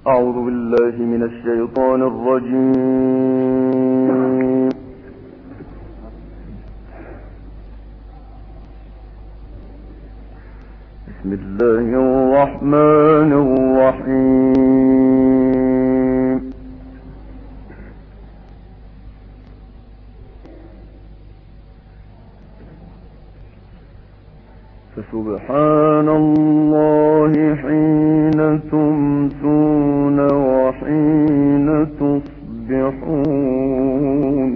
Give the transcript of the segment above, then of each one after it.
أعوذ بالله من الشيطان الرجيم. بسم الله الرحمن الرحيم. فسبحان الله حين تمسون وحين تصبحون.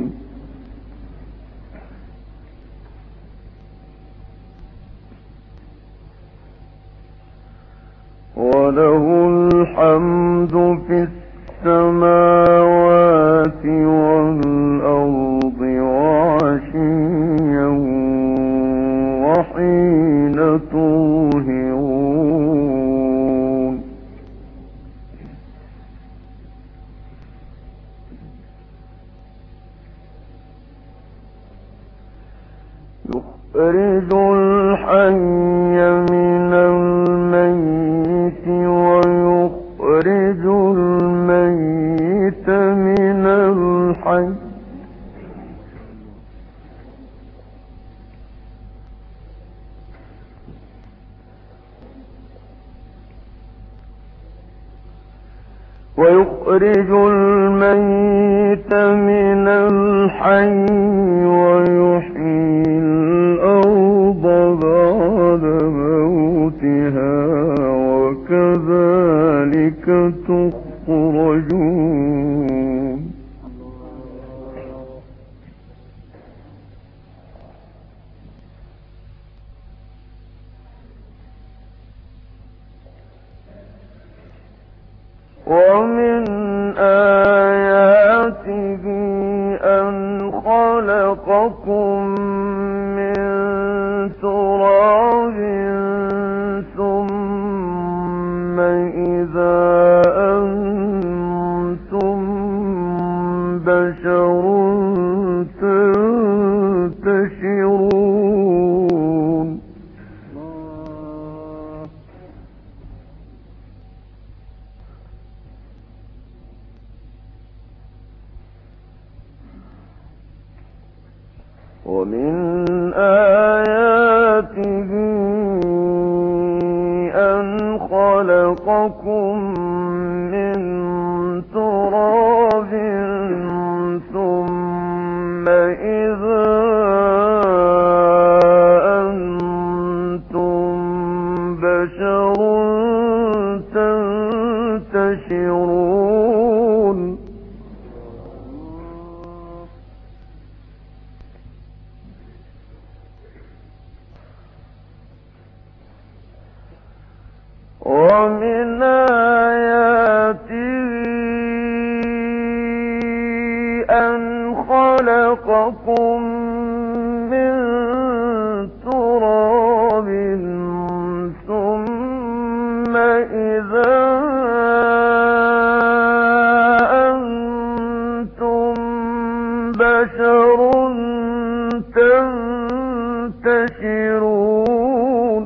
وله الحمد في السماوات والأرض وعشيا وحين تظهرون. يخرج الحي من الميت ويخرج الميت من الحي. ويخرج الميت من الحي ويحيي الأرض بعد موتها وكذلك تخرجون. ومن آياته أن خلقكم من تراب ثم إذا أنتم بشر تنتشرون. ومن آياته أن خلقكم من تراب ثم إذا أنتم بشر تنتشرون. ومن آياته أن خلقكم من تراب ثم إذا أنتم بشر تنتشرون.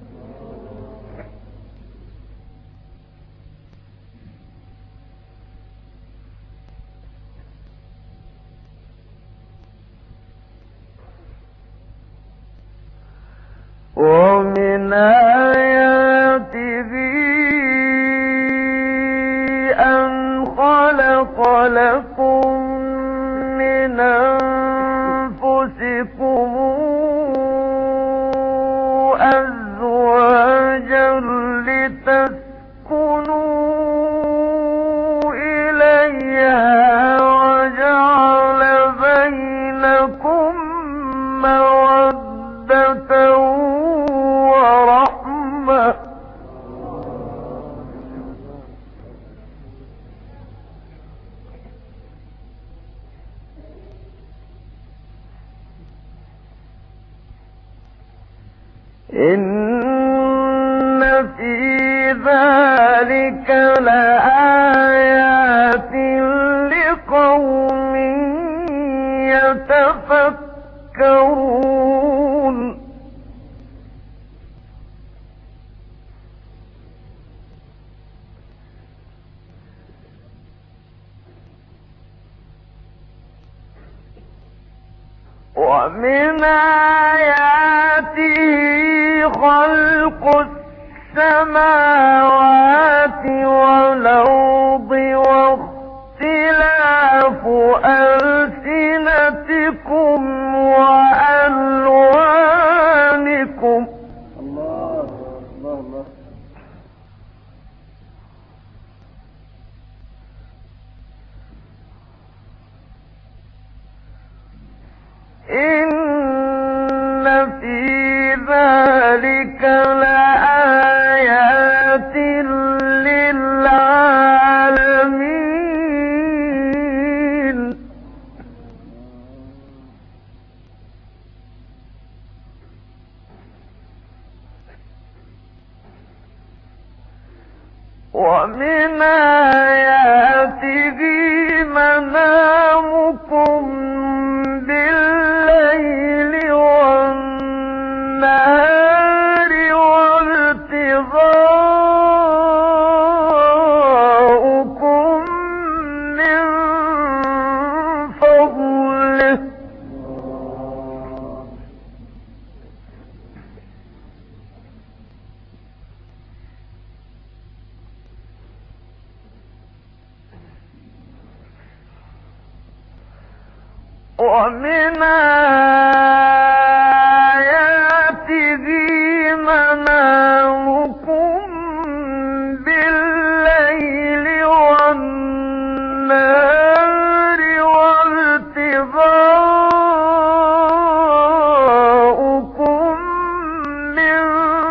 ومن آياته أن خلق لكم من أنفسكم أزواجا لتسكنوا إليها وجعل بينكم مودة ورحمة. إن في ذلك لآيات لقوم يتفكرون. ومن آياته خلق السماوات والأرض واختلاف ألسنتكم وألوانكم. الله الله الله. إن في ذلك لآيات للعالمين. ومن آياته منامكم بالليل والنهار وابتغاؤكم من فضله. ومن آياته منامكم بالليل والنهار وابتغاؤكم من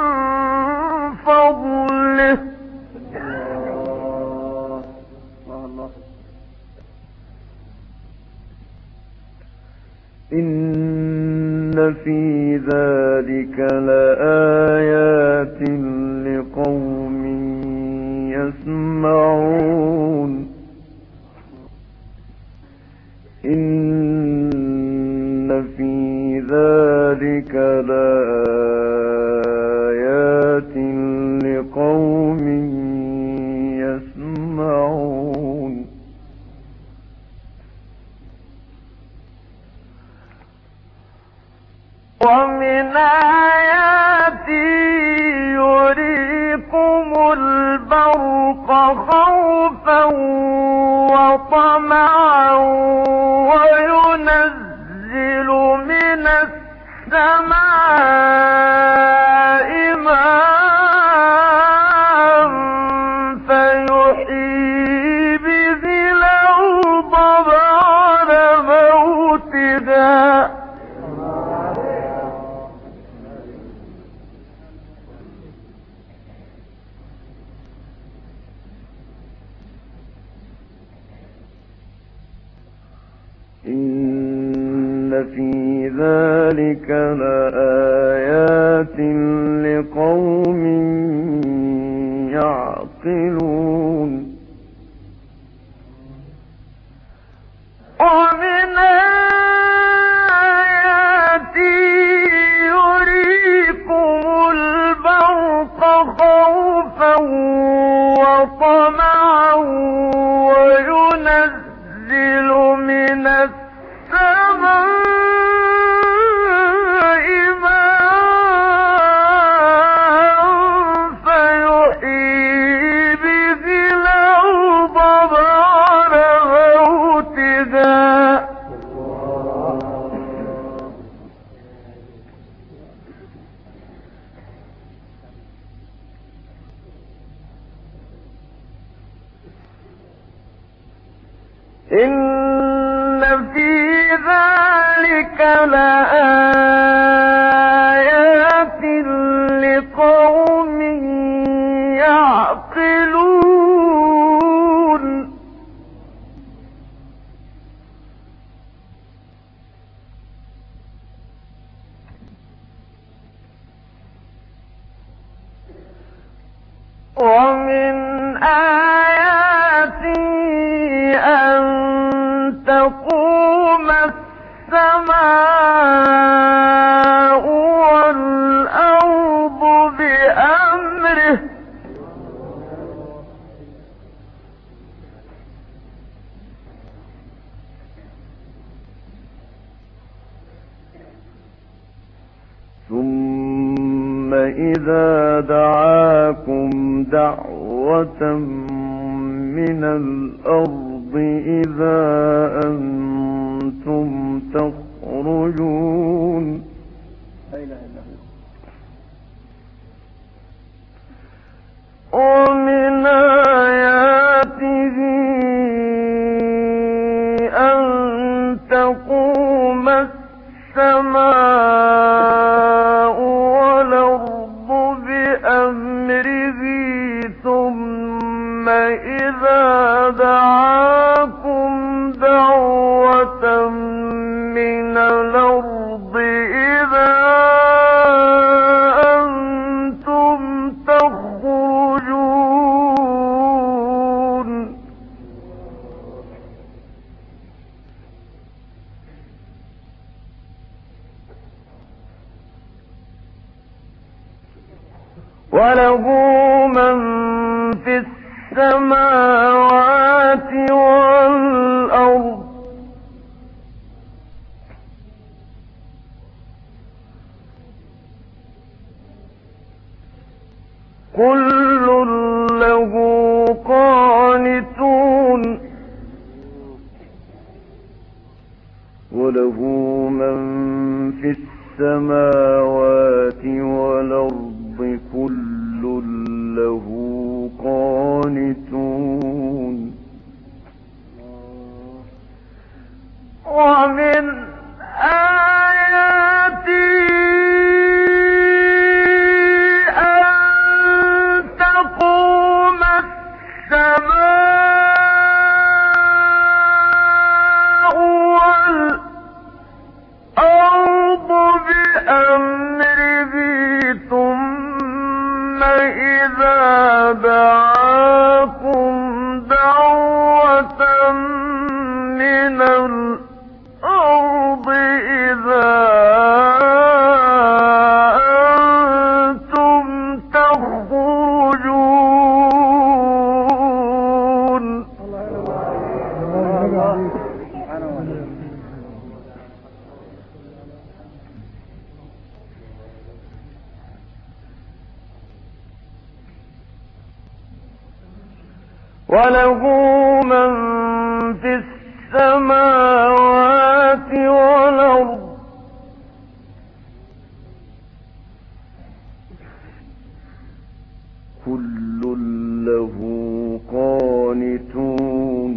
فضله. إن في ذلك لآيات لقوم يسمعون. إن في ذلك لآيات لقوم يسمعون. ومن آياته يريكم البرق خوفا وطمعا وينزل من السماء ماء فيحيي به الأرض بعد موتها. إن في ذلك لآيات لقوم يعقلون. ومن آياته يريكم البرق خوفا وطمعا وينزل من السماء ماء فيحيي به الأرض بعد موتها. إن في ذلك لآيات لقوم يعقلون. ومن آياته أن تقوم السماء ثم إذا دعاكم دعوة من الأرض إذا أنتم تخرجون ومن آياته أن تقوم السماء والأرض بأمره ثم إذا دعاكم دعوة من الأرض إذا أنتم تخرجون وله من في السماوات والأرض كل له قانتون وله من في السماوات والأرض كل له قانتون ومن آياته أن تقوم السماء والأرض بأمره ثم إذا دعاكم دعوة من الأرض إذا أنتم تخرجون وله من في السماوات والأرض كل له قانتون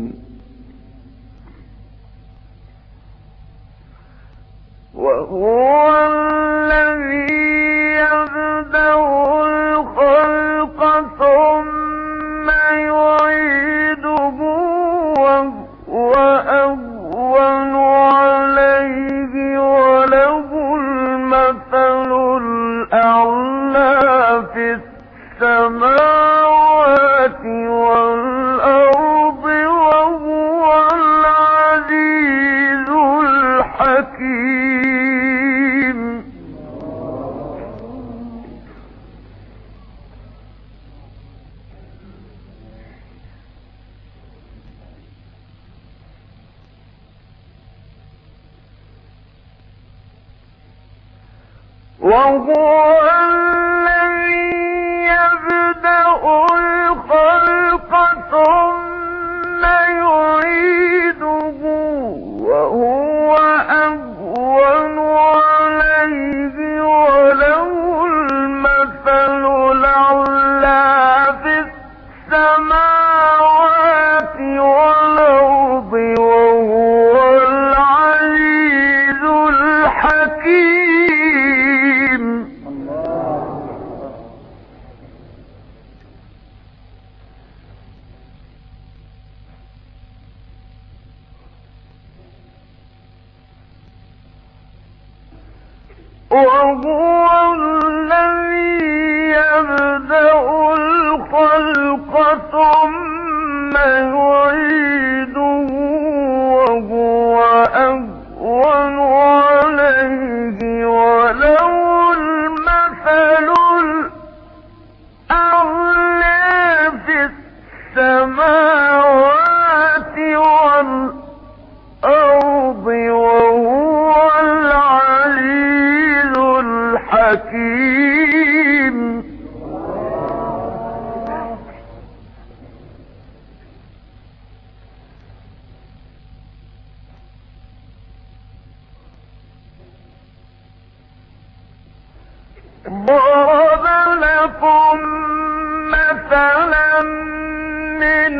وهو الذي يبدأ الخلق ثم يعيده وهو أهون عليه وله المثل الأعلى في السماوات والأرض وهو العزيز الحكيم وهو الذي يبدأ الخلق ثم يعيده وهو أهون عليه وله المثل الأعلى في السماوات والأرض وهو العزيز الحكيم وهو الذي يبدأ الخلق ثم يعيده وهو أهون عليه وله المثل الأعلى في السماوات والأرض وهو العلي الحكيم ضرب لكم مثلا من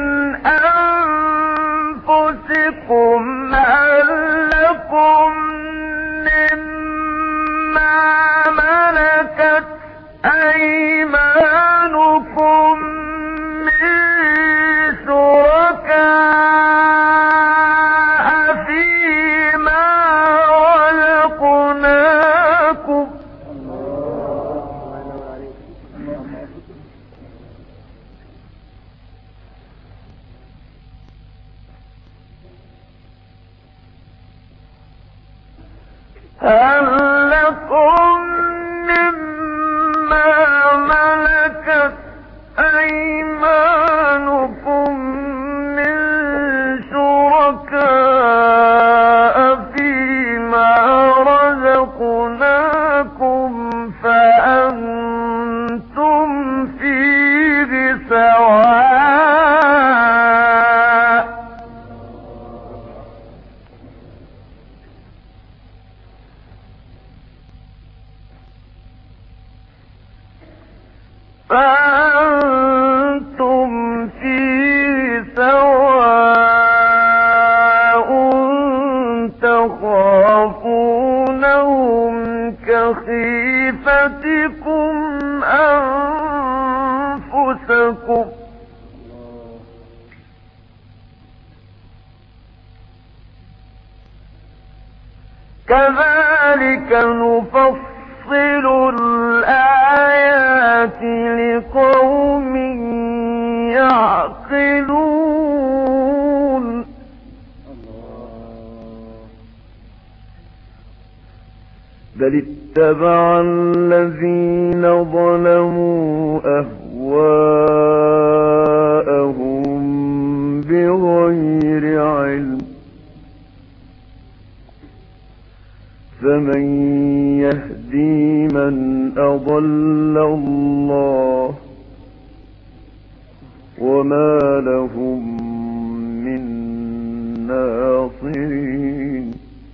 أنفسكم هل لكم مما ملكت أيمانكم من شركاء فيما رزقناكم هل لكم مما ملكت أيمانكم من شركاء فيما رزقناكم فأنتم فيه سواء تخافونهم كخيفتكم أنفسكم كذلك نفصل الآيات لقوم يعقلون بل اتبع الذين ظلموا أهواءهم بغير علم فمن يهدي من أضل الله وما لهم من ناصرين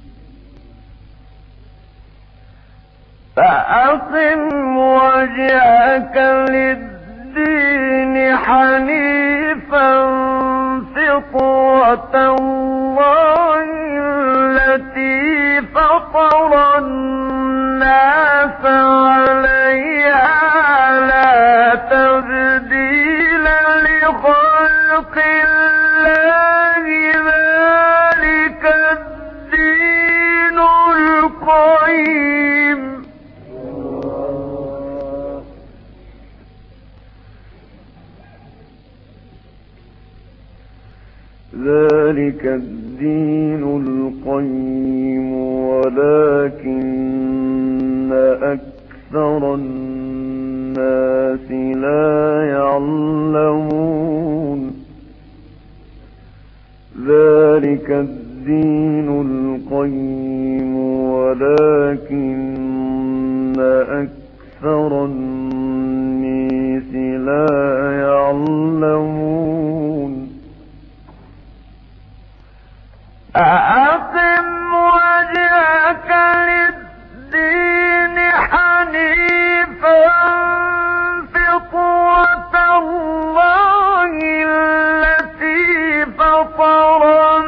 فأقم وجهك للدين حنيفا فطرة الله التي فطر الناس عليها لا تبديل لخلق الله ذلك الدين القيم ذلك الدين القيم ولكن أكثر الناس لا يعلمون ذلك الدين القيم ولكن أكثر الناس لا يعلمون أقم وجهك للدين حنيفا فطرة الله التي فطر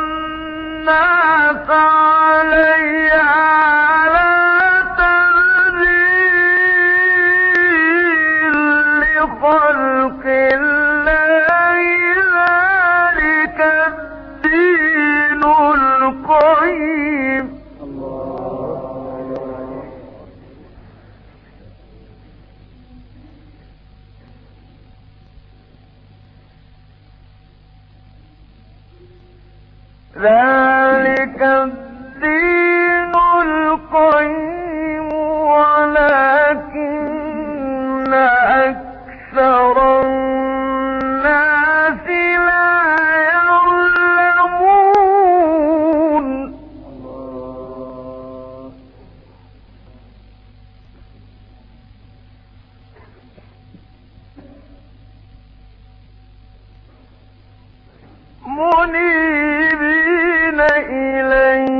الناس عليها لا تبديل لخلق الله ذلك الدين القيم ذلك الدين القيم ولكن أكثر الناس لا يعلمون منيبين إليه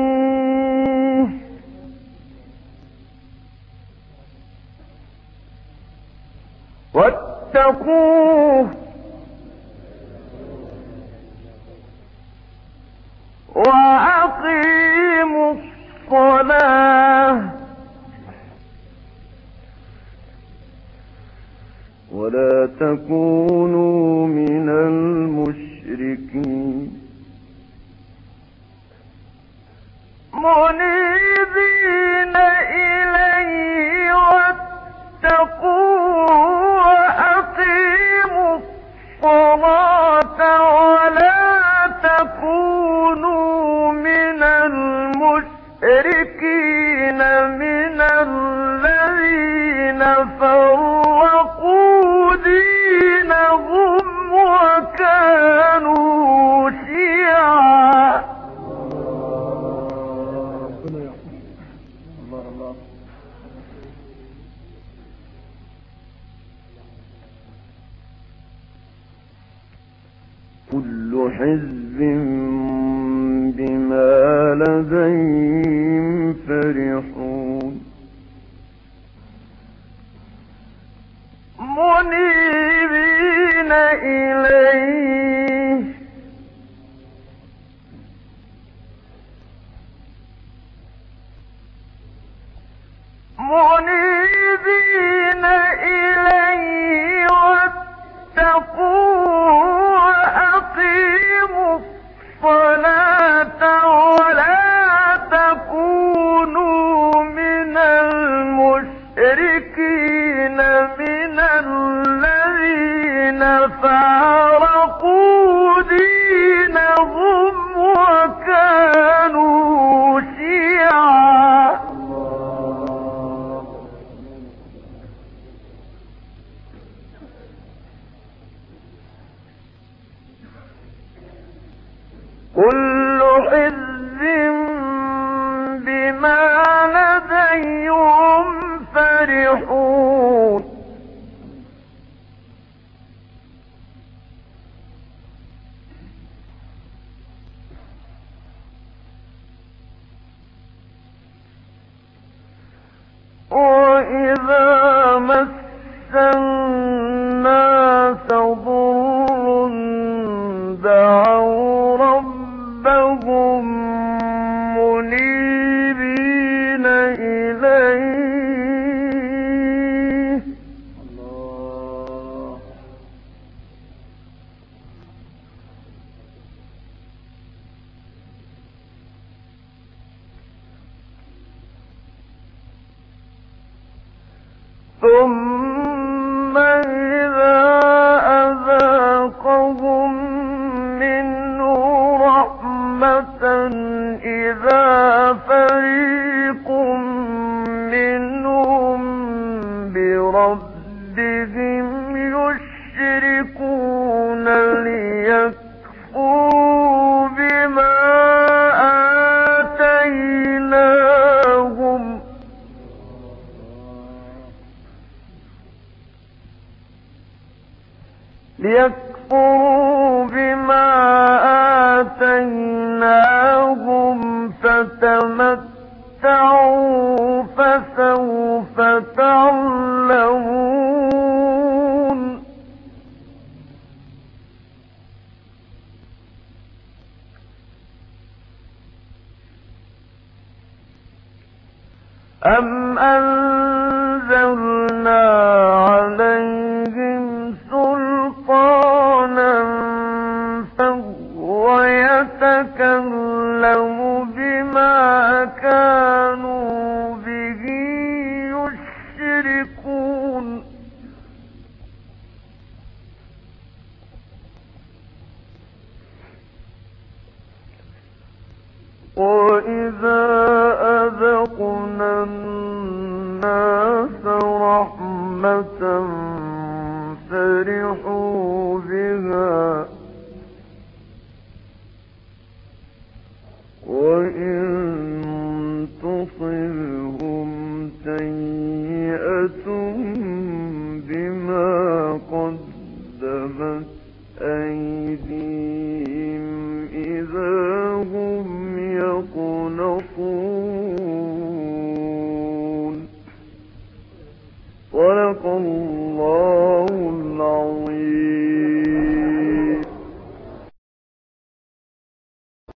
وأقيموا الصلاة ولا تكونوا من المشركين منيبين إليه واتقوه وأقيموا الصلاة ولا تكونوا من المشركين من الذين فرقوا دينهم وكانوا شيعا. كل حزب بما لديهم فرحون منيبين إليه واتقوه وأقيموا الصلاة ولا تكونوا من المشركين من الذين فارقوا دينهم وكانوا شيعا. كل حزب بما لديهم فرحون وإذا مس الناس ضر دعوا ربهم منيبين إليه ثم إذا أذاقهم منه رحمة إذا فريق منهم بربهم يشركون ليكفروا بما آتيناهم فتمتعوا فسوف تعلمون أم أنزلنا عليهم سلطانا فهو يتكلم بما كانوا به يشركون وإذا أذقنا الناس رحمة فرحوا بها وإن تصبهم سيئة بما قدمت أيديهم إذا هم يقنطون. صدق الله العظيم.